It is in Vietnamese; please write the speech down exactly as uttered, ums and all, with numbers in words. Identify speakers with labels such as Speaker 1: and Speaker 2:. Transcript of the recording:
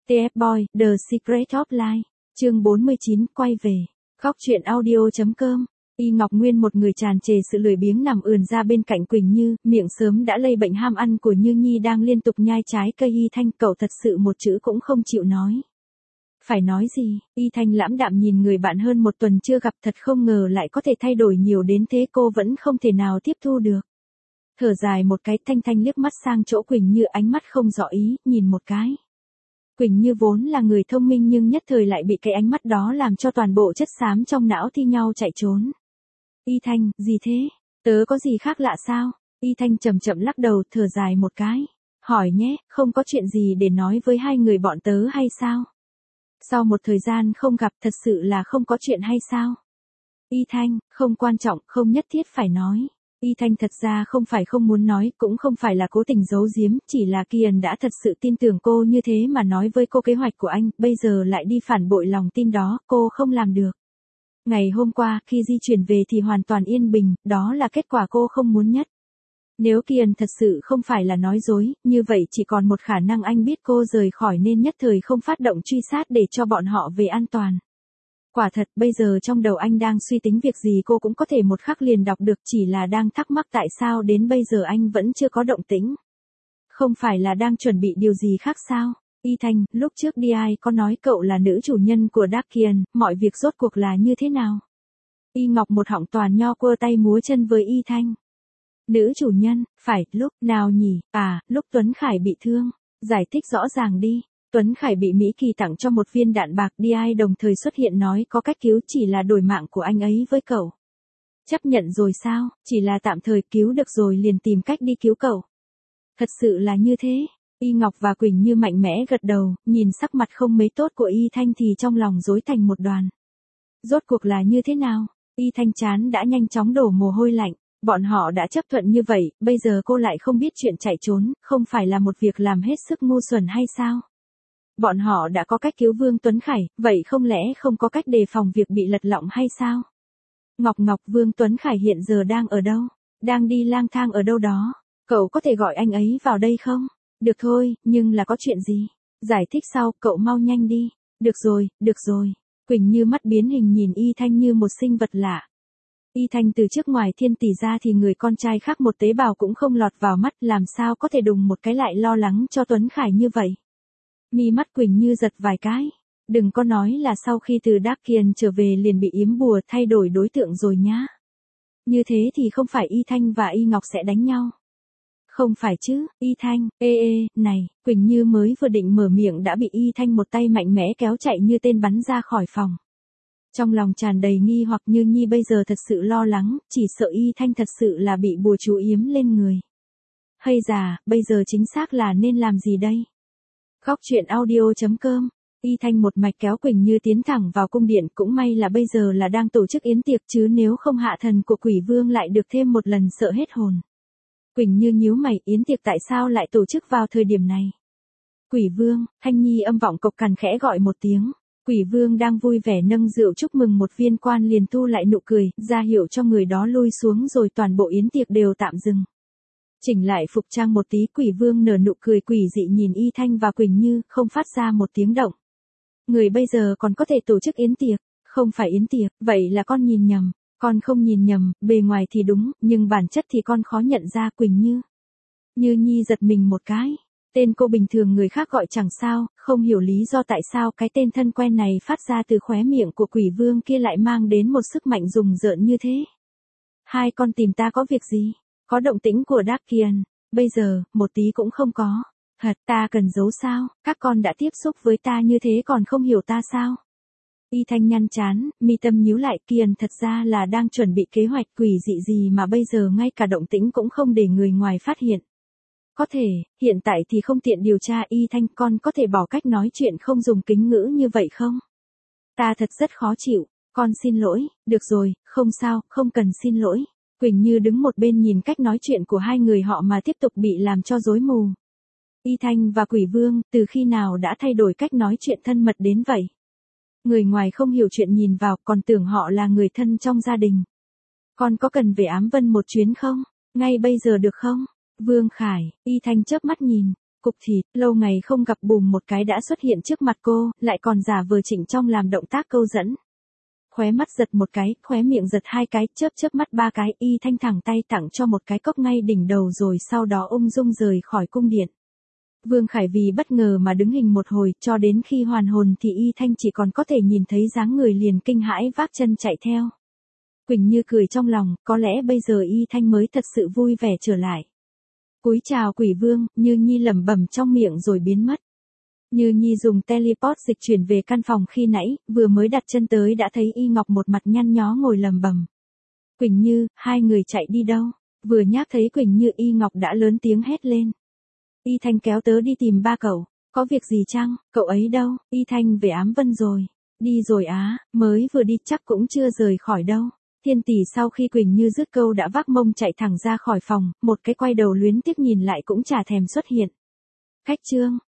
Speaker 1: tê ép Boy, The Secret of Life, chương bốn mươi chín, quay về. Góc truyện audio chấm com. Y Ngọc Nguyên một người tràn trề sự lười biếng nằm ườn ra bên cạnh Quỳnh Như, miệng sớm đã lây bệnh ham ăn của Như Nhi đang liên tục nhai trái cây. Y Thanh, cậu thật sự một chữ cũng không chịu nói. Phải nói gì? Y Thanh lãm đạm nhìn người bạn hơn một tuần chưa gặp, thật không ngờ lại có thể thay đổi nhiều đến thế, cô vẫn không thể nào tiếp thu được. Thở dài một cái, Thanh Thanh liếc mắt sang chỗ Quỳnh Như, ánh mắt không rõ ý, nhìn một cái. Quỳnh Như vốn là người thông minh nhưng nhất thời lại bị cái ánh mắt đó làm cho toàn bộ chất xám trong não thi nhau chạy trốn. Y Thanh, gì thế? Tớ có gì khác lạ sao? Y Thanh chậm chậm lắc đầu, thở dài một cái. Hỏi nhé, không có chuyện gì để nói với hai người bọn tớ hay sao? Sau một thời gian không gặp, thật sự là không có chuyện hay sao? Y Thanh, không quan trọng, không nhất thiết phải nói. Y Thanh thật ra không phải không muốn nói, cũng không phải là cố tình giấu giếm, chỉ là Kiền đã thật sự tin tưởng cô như thế mà nói với cô kế hoạch của anh, bây giờ lại đi phản bội lòng tin đó, cô không làm được. Ngày hôm qua, khi di chuyển về thì hoàn toàn yên bình, đó là kết quả cô không muốn nhất. Nếu Kiền thật sự không phải là nói dối, như vậy chỉ còn một khả năng anh biết cô rời khỏi nên nhất thời không phát động truy sát để cho bọn họ về an toàn. Quả thật, bây giờ trong đầu anh đang suy tính việc gì cô cũng có thể một khắc liền đọc được, chỉ là đang thắc mắc tại sao đến bây giờ anh vẫn chưa có động tĩnh. Không phải là đang chuẩn bị điều gì khác sao? Y Thanh, lúc trước đi ai có nói cậu là nữ chủ nhân của Darkian, mọi việc rốt cuộc là như thế nào? Y Ngọc một họng toàn nho quơ tay múa chân với Y Thanh. Nữ chủ nhân, phải, lúc nào nhỉ? À, lúc Tuấn Khải bị thương. Giải thích rõ ràng đi. Tuấn Khải bị Mỹ Kỳ tặng cho một viên đạn bạc, đi ai đồng thời xuất hiện nói có cách cứu, chỉ là đổi mạng của anh ấy với cậu. Chấp nhận rồi sao? Chỉ là tạm thời, cứu được rồi liền tìm cách đi cứu cậu. Thật sự là như thế. Y Ngọc và Quỳnh Như mạnh mẽ gật đầu, nhìn sắc mặt không mấy tốt của Y Thanh thì trong lòng rối thành một đoàn. Rốt cuộc là như thế nào? Y Thanh chán đã nhanh chóng đổ mồ hôi lạnh. Bọn họ đã chấp thuận như vậy, bây giờ cô lại không biết chuyện chạy trốn, không phải là một việc làm hết sức ngu xuẩn hay sao? Bọn họ đã có cách cứu Vương Tuấn Khải, vậy không lẽ không có cách đề phòng việc bị lật lọng hay sao? Ngọc Ngọc, Vương Tuấn Khải hiện giờ đang ở đâu? Đang đi lang thang ở đâu đó? Cậu có thể gọi anh ấy vào đây không? Được thôi, nhưng là có chuyện gì? Giải thích sau, cậu mau nhanh đi. Được rồi, được rồi. Quỳnh Như mắt biến hình nhìn Y Thanh như một sinh vật lạ. Y Thanh từ trước ngoài thiên tỷ ra thì người con trai khác một tế bào cũng không lọt vào mắt, làm sao có thể đùng một cái lại lo lắng cho Tuấn Khải như vậy. Mi mắt Quỳnh Như giật vài cái. Đừng có nói là sau khi từ Darkian trở về liền bị yếm bùa thay đổi đối tượng rồi nhá. Như thế thì không phải Y Thanh và Y Ngọc sẽ đánh nhau. Không phải chứ, Y Thanh, ê ê, này, Quỳnh Như mới vừa định mở miệng đã bị Y Thanh một tay mạnh mẽ kéo chạy như tên bắn ra khỏi phòng. Trong lòng tràn đầy nghi hoặc, Như Nhi bây giờ thật sự lo lắng, chỉ sợ Y Thanh thật sự là bị bùa chú yếm lên người. Hay già, bây giờ chính xác là nên làm gì đây? Góc truyện audio chấm com. Y Thanh một mạch kéo Quỳnh Như tiến thẳng vào cung điện, cũng may là bây giờ là đang tổ chức yến tiệc chứ nếu không hạ thần của Quỷ Vương lại được thêm một lần sợ hết hồn. Quỳnh Như nhíu mày, yến tiệc tại sao lại tổ chức vào thời điểm này? Quỷ Vương, Thanh Nhi âm vọng cộc cằn khẽ gọi một tiếng. Quỷ Vương đang vui vẻ nâng rượu chúc mừng một viên quan liền thu lại nụ cười, ra hiệu cho người đó lui xuống rồi toàn bộ yến tiệc đều tạm dừng. Chỉnh lại phục trang một tí, Quỷ Vương nở nụ cười quỷ dị nhìn Y Thanh và Quỳnh Như, không phát ra một tiếng động. Người bây giờ còn có thể tổ chức yến tiệc, không phải yến tiệc, vậy là con nhìn nhầm, con không nhìn nhầm, bề ngoài thì đúng, nhưng bản chất thì con khó nhận ra. Quỳnh Như. Như Nhi giật mình một cái. Tên cô bình thường người khác gọi chẳng sao, không hiểu lý do tại sao cái tên thân quen này phát ra từ khóe miệng của Quỷ Vương kia lại mang đến một sức mạnh rùng rợn như thế. Hai con tìm ta có việc gì? Có động tĩnh của Darkian, bây giờ, một tí cũng không có. Thật, ta cần giấu sao? Các con đã tiếp xúc với ta như thế còn không hiểu ta sao? Y Thanh nhăn chán, mi tâm nhíu lại, Kiền thật ra là đang chuẩn bị kế hoạch quỷ dị gì mà bây giờ ngay cả động tĩnh cũng không để người ngoài phát hiện. Có thể, hiện tại thì không tiện điều tra. Y Thanh, con có thể bỏ cách nói chuyện không dùng kính ngữ như vậy không? Ta thật rất khó chịu, con xin lỗi. Được rồi, không sao, không cần xin lỗi. Quỳnh Như đứng một bên nhìn cách nói chuyện của hai người họ mà tiếp tục bị làm cho rối mù. Y Thanh và Quỷ Vương, từ khi nào đã thay đổi cách nói chuyện thân mật đến vậy? Người ngoài không hiểu chuyện nhìn vào, còn tưởng họ là người thân trong gia đình. Con có cần về Ám Vân một chuyến không? Ngay bây giờ được không? Vương Khải, Y Thanh chớp mắt nhìn. Cục thịt, lâu ngày không gặp bùm một cái đã xuất hiện trước mặt cô, lại còn giả vờ Trịnh Trong làm động tác câu dẫn. Khóe mắt giật một cái, khóe miệng giật hai cái, chớp chớp mắt ba cái, Y Thanh thẳng tay tặng cho một cái cốc ngay đỉnh đầu rồi sau đó ung dung rời khỏi cung điện. Vương Khải vì bất ngờ mà đứng hình một hồi, cho đến khi hoàn hồn thì Y Thanh chỉ còn có thể nhìn thấy dáng người liền kinh hãi vác chân chạy theo. Quỳnh Như cười trong lòng, có lẽ bây giờ Y Thanh mới thật sự vui vẻ trở lại. Cúi chào Quỷ Vương, Như Nhi lẩm bẩm trong miệng rồi biến mất. Như Nhi dùng teleport dịch chuyển về căn phòng khi nãy, vừa mới đặt chân tới đã thấy Y Ngọc một mặt nhăn nhó ngồi lẩm bẩm. Quỳnh Như, hai người chạy đi đâu? Vừa nhắc thấy Quỳnh Như Y Ngọc đã lớn tiếng hét lên. Y Thanh kéo tớ đi tìm ba cậu, có việc gì chăng, cậu ấy đâu? Y Thanh về Ám Vân rồi. Đi rồi á, mới vừa đi chắc cũng chưa rời khỏi đâu. Thiên tỷ sau khi Quỳnh Như dứt câu đã vác mông chạy thẳng ra khỏi phòng, một cái quay đầu luyến tiếc nhìn lại cũng chả thèm xuất hiện. Khách trương,